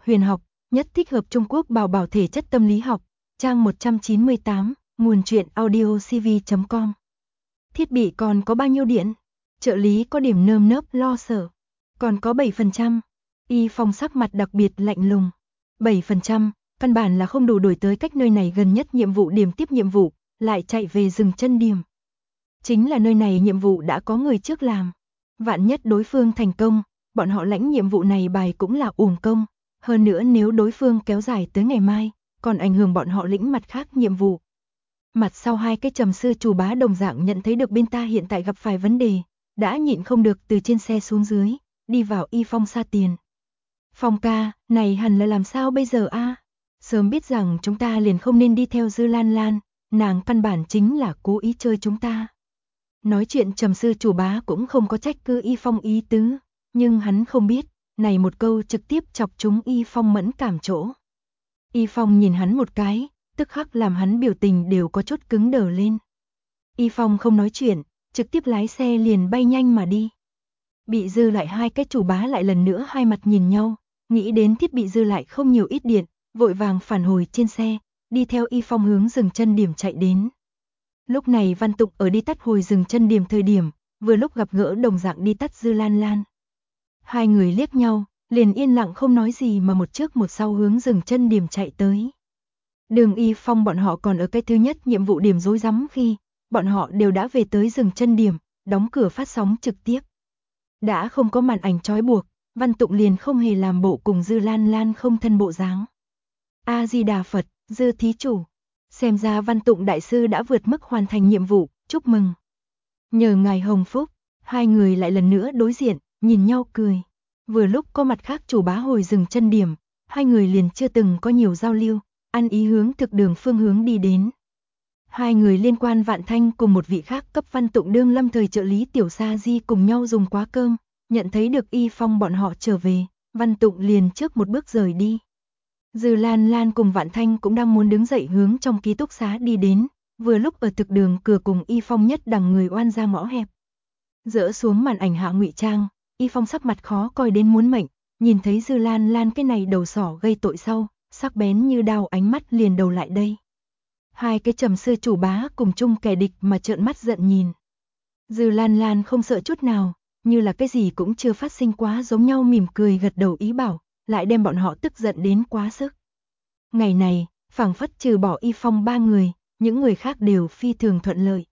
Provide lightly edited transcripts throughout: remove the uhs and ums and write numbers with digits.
huyền học, nhất thích hợp Trung Quốc bảo bảo thể chất tâm lý học, trang 198, nguồn truyện audiocv.com. Thiết bị còn có bao nhiêu điện? Trợ lý có điểm nơm nớp lo sợ. Còn có 7%. Y Phong sắc mặt đặc biệt lạnh lùng. 7%, căn bản là không đủ đổi tới cách nơi này gần nhất nhiệm vụ điểm tiếp nhiệm vụ, lại chạy về rừng chân điểm. Chính là nơi này nhiệm vụ đã có người trước làm. Vạn nhất đối phương thành công, bọn họ lãnh nhiệm vụ này bài cũng là uổng công. Hơn nữa nếu đối phương kéo dài tới ngày mai, còn ảnh hưởng bọn họ lĩnh mặt khác nhiệm vụ. Mặt sau hai cái trầm sư chủ bá đồng dạng nhận thấy được bên ta hiện tại gặp phải vấn đề, đã nhịn không được từ trên xe xuống dưới, đi vào Y Phong xa tiền. Phong ca, này hẳn là làm sao bây giờ a? Sớm biết rằng chúng ta liền không nên đi theo Dư Lan Lan, nàng căn bản chính là cố ý chơi chúng ta. Nói chuyện trầm sư chủ bá cũng không có trách cứ Y Phong ý tứ, nhưng hắn không biết, này một câu trực tiếp chọc trúng Y Phong mẫn cảm chỗ. Y Phong nhìn hắn một cái, tức khắc làm hắn biểu tình đều có chút cứng đờ lên. Y Phong không nói chuyện, trực tiếp lái xe liền bay nhanh mà đi. Bị dư lại hai cái chủ bá lại lần nữa hai mặt nhìn nhau, nghĩ đến thiết bị dư lại không nhiều ít điện, vội vàng phản hồi trên xe, đi theo Y Phong hướng dừng chân điểm chạy đến. Lúc này Văn Tụng ở đi tắt hồi dừng chân điểm thời điểm, vừa lúc gặp gỡ đồng dạng đi tắt Dư Lan Lan. Hai người liếc nhau, liền yên lặng không nói gì mà một trước một sau hướng dừng chân điểm chạy tới. Đường Y Phong bọn họ còn ở cái thứ nhất nhiệm vụ điểm rối rắm khi, bọn họ đều đã về tới dừng chân điểm, đóng cửa phát sóng trực tiếp. Đã không có màn ảnh trói buộc, Văn Tụng liền không hề làm bộ cùng Dư Lan Lan không thân bộ dáng. A-di-đà Phật, Dư thí chủ. Xem ra Văn Tụng đại sư đã vượt mức hoàn thành nhiệm vụ, chúc mừng. Nhờ ngài hồng phúc, hai người lại lần nữa đối diện, nhìn nhau cười. Vừa lúc có mặt khác chủ bá hồi dừng chân điểm, hai người liền chưa từng có nhiều giao lưu, ăn ý hướng thực đường phương hướng đi đến. Hai người liên quan Vạn Thanh cùng một vị khác cấp Văn Tụng đương lâm thời trợ lý Tiểu Sa Di cùng nhau dùng quá cơm, nhận thấy được Y Phong bọn họ trở về, Văn Tụng liền trước một bước rời đi. Dư Lan Lan cùng Vạn Thanh cũng đang muốn đứng dậy hướng trong ký túc xá đi đến, vừa lúc ở thực đường cửa cùng Y Phong nhất đằng người oan ra ngõ hẹp. Dỡ xuống màn ảnh hạ ngụy trang, Y Phong sắc mặt khó coi đến muốn mệnh, nhìn thấy Dư Lan Lan cái này đầu sỏ gây tội sau, sắc bén như đao ánh mắt liền đầu lại đây. Hai cái trầm sư chủ bá cùng chung kẻ địch mà trợn mắt giận nhìn. Dư Lan Lan không sợ chút nào, như là cái gì cũng chưa phát sinh quá giống nhau mỉm cười gật đầu ý bảo, lại đem bọn họ tức giận đến quá sức. Ngày này, phảng phất trừ bỏ Y Phong ba người, những người khác đều phi thường thuận lợi.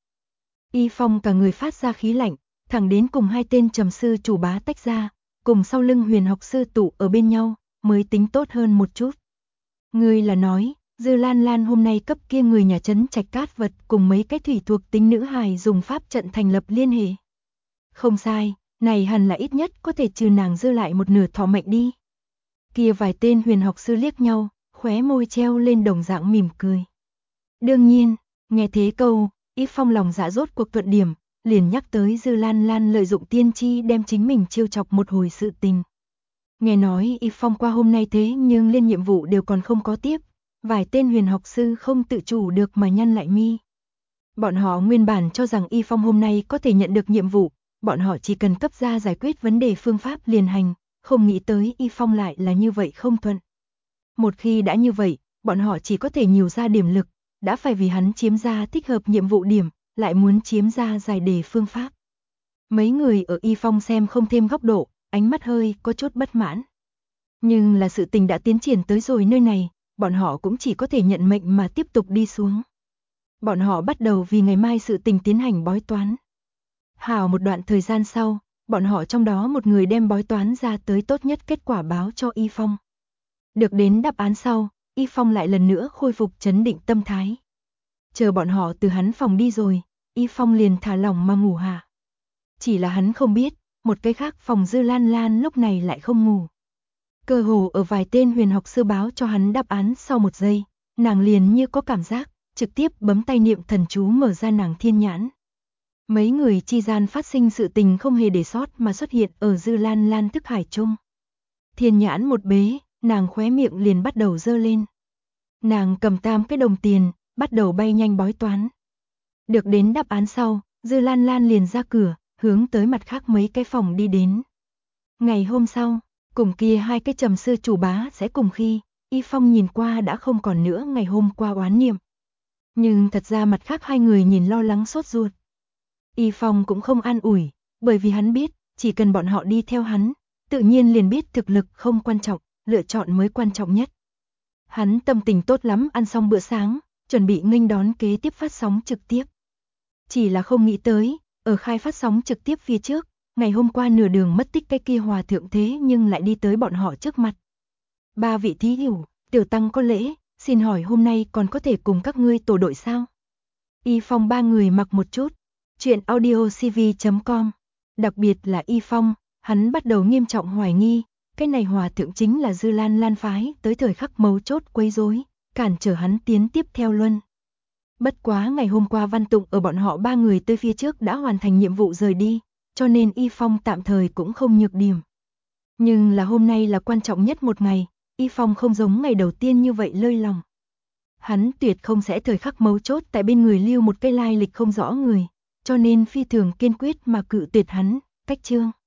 Y Phong cả người phát ra khí lạnh, thẳng đến cùng hai tên trầm sư chủ bá tách ra, cùng sau lưng huyền học sư tụ ở bên nhau, mới tính tốt hơn một chút. Ngươi là nói, Dư Lan Lan hôm nay cấp kia người nhà trấn Trạch Cát Vật cùng mấy cái thủy thuộc tính nữ hài dùng pháp trận thành lập liên hệ. Không sai, này hẳn là ít nhất có thể trừ nàng dư lại một nửa thọ mệnh đi. Kia vài tên huyền học sư liếc nhau, khóe môi treo lên đồng dạng mỉm cười. Đương nhiên, nghe thế câu, Y Phong lòng dạ rốt cuộc thuận điểm, liền nhắc tới Dư Lan Lan lợi dụng tiên tri đem chính mình trêu chọc một hồi sự tình. Nghe nói Y Phong qua hôm nay thế nhưng liên nhiệm vụ đều còn không có tiếp, vài tên huyền học sư không tự chủ được mà nhăn lại mi. Bọn họ nguyên bản cho rằng Y Phong hôm nay có thể nhận được nhiệm vụ, bọn họ chỉ cần cấp ra giải quyết vấn đề phương pháp liền hành, không nghĩ tới Y Phong lại là như vậy không thuận. Một khi đã như vậy, bọn họ chỉ có thể nhiều ra điểm lực, đã phải vì hắn chiếm ra thích hợp nhiệm vụ điểm, lại muốn chiếm ra giải đề phương pháp. Mấy người ở Y Phong xem không thêm góc độ, ánh mắt hơi có chút bất mãn. Nhưng là sự tình đã tiến triển tới rồi nơi này, bọn họ cũng chỉ có thể nhận mệnh mà tiếp tục đi xuống. Bọn họ bắt đầu vì ngày mai sự tình tiến hành bói toán. Hào một đoạn thời gian sau, bọn họ trong đó một người đem bói toán ra tới tốt nhất kết quả báo cho Y Phong. Được đến đáp án sau, Y Phong lại lần nữa khôi phục trấn định tâm thái. Chờ bọn họ từ hắn phòng đi rồi, Y Phong liền thả lỏng mà ngủ hạ. Chỉ là hắn không biết, một cái khác phòng Dư Lan Lan lúc này lại không ngủ. Cơ hồ ở vài tên huyền học sư báo cho hắn đáp án sau một giây, nàng liền như có cảm giác, trực tiếp bấm tay niệm thần chú mở ra nàng thiên nhãn. Mấy người chi gian phát sinh sự tình không hề để sót mà xuất hiện ở Dư Lan Lan thức hải chung. Thiên nhãn một bế, nàng khóe miệng liền bắt đầu dơ lên. Nàng cầm tam cái đồng tiền, bắt đầu bay nhanh bói toán. Được đến đáp án sau, Dư Lan Lan liền ra cửa, hướng tới mặt khác mấy cái phòng đi đến. Ngày hôm sau, Cùng kia hai cái Trầm sư chủ bá sẽ cùng khi, Y Phong nhìn qua đã không còn nữa ngày hôm qua oán niệm. Nhưng thật ra mặt khác hai người nhìn lo lắng sốt ruột. Y Phong cũng không an ủi, bởi vì hắn biết, chỉ cần bọn họ đi theo hắn, tự nhiên liền biết thực lực không quan trọng, lựa chọn mới quan trọng nhất. Hắn tâm tình tốt lắm ăn xong bữa sáng, chuẩn bị nghênh đón kế tiếp phát sóng trực tiếp. Chỉ là không nghĩ tới, ở khai phát sóng trực tiếp phía trước, ngày hôm qua nửa đường mất tích cái kia hòa thượng thế nhưng lại đi tới bọn họ trước mặt. Ba vị thí hữu, tiểu tăng có lễ, xin hỏi hôm nay còn có thể cùng các ngươi tổ đội sao? Y Phong ba người mặc một chút. Chuyện audiocv.com. Đặc biệt là Y Phong, hắn bắt đầu nghiêm trọng hoài nghi, cái này hòa thượng chính là Dư Lan Lan phái tới thời khắc mấu chốt quấy rối, cản trở hắn tiến tiếp theo luân. Bất quá ngày hôm qua Văn Tụng ở bọn họ ba người tới phía trước đã hoàn thành nhiệm vụ rời đi, cho nên Y Phong tạm thời cũng không nhược điểm. Nhưng là hôm nay là quan trọng nhất một ngày, Y Phong không giống ngày đầu tiên như vậy lơi lòng. Hắn tuyệt không sẽ thời khắc mấu chốt tại bên người lưu một cái lai lịch không rõ người, cho nên phi thường kiên quyết mà cự tuyệt hắn, cách chương.